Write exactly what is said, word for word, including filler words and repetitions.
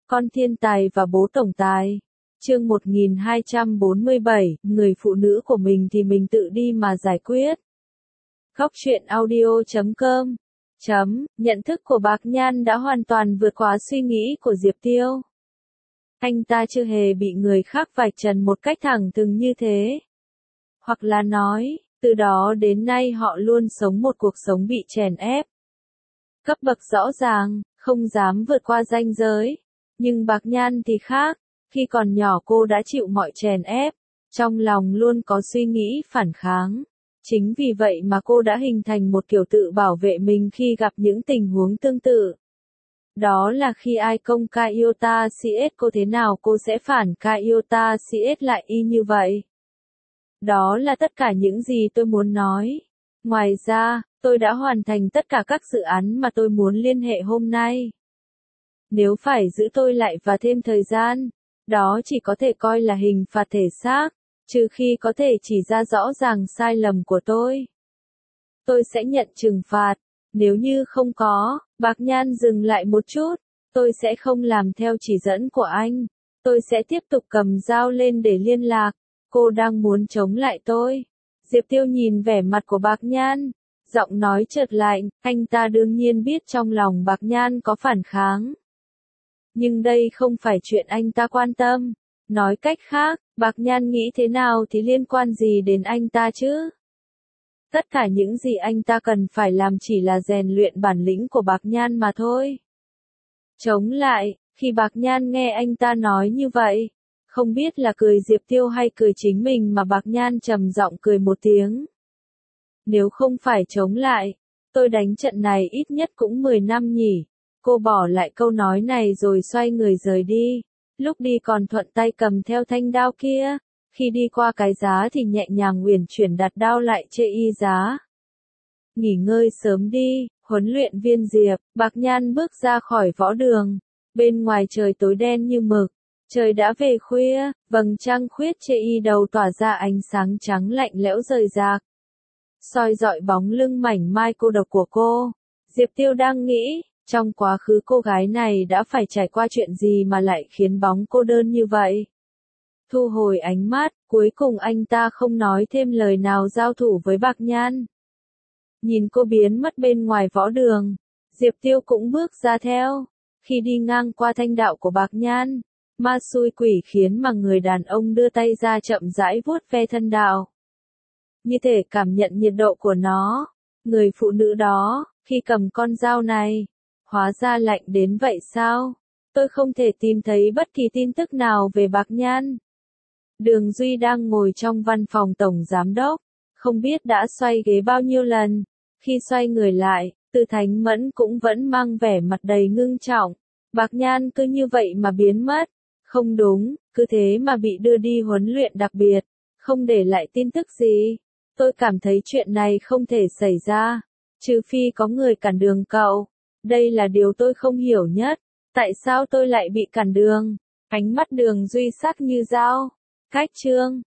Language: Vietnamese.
Con thiên tài và bố tổng tài. Chương một nghìn hai trăm bốn mươi bảy, người phụ nữ của mình thì mình tự đi mà giải quyết. Góc truyện audio chấm com. Chấm, nhận thức của Bạc Nhan đã hoàn toàn vượt quá suy nghĩ của Diệp Tiêu. Anh ta chưa hề bị người khác vạch trần một cách thẳng thừng như thế. Hoặc là nói, từ đó đến nay họ luôn sống một cuộc sống bị chèn ép. Cấp bậc rõ ràng, không dám vượt qua ranh giới. Nhưng Bạc Nhan thì khác, khi còn nhỏ cô đã chịu mọi chèn ép, trong lòng luôn có suy nghĩ phản kháng. Chính vì vậy mà cô đã hình thành một kiểu tự bảo vệ mình khi gặp những tình huống tương tự. Đó là khi ai công khai yêu ta xê ét cô thế nào cô sẽ phản khai yêu ta xê ét lại y như vậy. Đó là tất cả những gì tôi muốn nói. Ngoài ra, tôi đã hoàn thành tất cả các dự án mà tôi muốn liên hệ hôm nay. Nếu phải giữ tôi lại và thêm thời gian, đó chỉ có thể coi là hình phạt thể xác, trừ khi có thể chỉ ra rõ ràng sai lầm của tôi. Tôi sẽ nhận trừng phạt. Nếu như không có, Bạc Nhan dừng lại một chút, tôi sẽ không làm theo chỉ dẫn của anh. Tôi sẽ tiếp tục cầm dao lên để liên lạc. Cô đang muốn chống lại tôi. Diệp Tiêu nhìn vẻ mặt của Bạc Nhan, giọng nói chợt lạnh, anh ta đương nhiên biết trong lòng Bạc Nhan có phản kháng. Nhưng đây không phải chuyện anh ta quan tâm. Nói cách khác, Bạc Nhan nghĩ thế nào thì liên quan gì đến anh ta chứ? Tất cả những gì anh ta cần phải làm chỉ là rèn luyện bản lĩnh của Bạc Nhan mà thôi. Chống lại, khi Bạc Nhan nghe anh ta nói như vậy, không biết là cười Diệp Tiêu hay cười chính mình mà Bạc Nhan trầm giọng cười một tiếng. Nếu không phải chống lại, tôi đánh trận này ít nhất cũng mười năm nhỉ. Cô bỏ lại câu nói này rồi xoay người rời đi. Lúc đi còn thuận tay cầm theo thanh đao kia. Khi đi qua cái giá thì nhẹ nhàng uyển chuyển đặt đao lại chê y giá. Nghỉ ngơi sớm đi, huấn luyện viên Diệp. Bạc Nhan bước ra khỏi võ đường. Bên ngoài trời tối đen như mực. Trời đã về khuya, vầng trăng khuyết chê y đầu tỏa ra ánh sáng trắng lạnh lẽo rời rạc. Soi dọi bóng lưng mảnh mai cô độc của cô. Diệp Tiêu đang nghĩ, trong quá khứ cô gái này đã phải trải qua chuyện gì mà lại khiến bóng cô đơn như vậy. Thu hồi ánh mắt, cuối cùng anh ta không nói thêm lời nào giao thủ với Bạc Nhan. Nhìn cô biến mất bên ngoài võ đường, Diệp Tiêu cũng bước ra theo. Khi đi ngang qua thanh đạo của Bạc Nhan, ma xui quỷ khiến mà người đàn ông đưa tay ra chậm rãi vuốt ve thân đạo. Như thể cảm nhận nhiệt độ của nó, người phụ nữ đó, khi cầm con dao này, hóa ra lạnh đến vậy sao? Tôi không thể tìm thấy bất kỳ tin tức nào về Bạc Nhan. Đường Duy đang ngồi trong văn phòng tổng giám đốc, không biết đã xoay ghế bao nhiêu lần. Khi xoay người lại, Từ Thánh Mẫn cũng vẫn mang vẻ mặt đầy ngưng trọng. Bạc Nhan cứ như vậy mà biến mất. Không đúng, cứ thế mà bị đưa đi huấn luyện đặc biệt, không để lại tin tức gì. Tôi cảm thấy chuyện này không thể xảy ra, trừ phi có người cản đường cậu. Đây là điều tôi không hiểu nhất. Tại sao tôi lại bị cản đường? Ánh mắt Đường Duy sắc như dao. Cách chương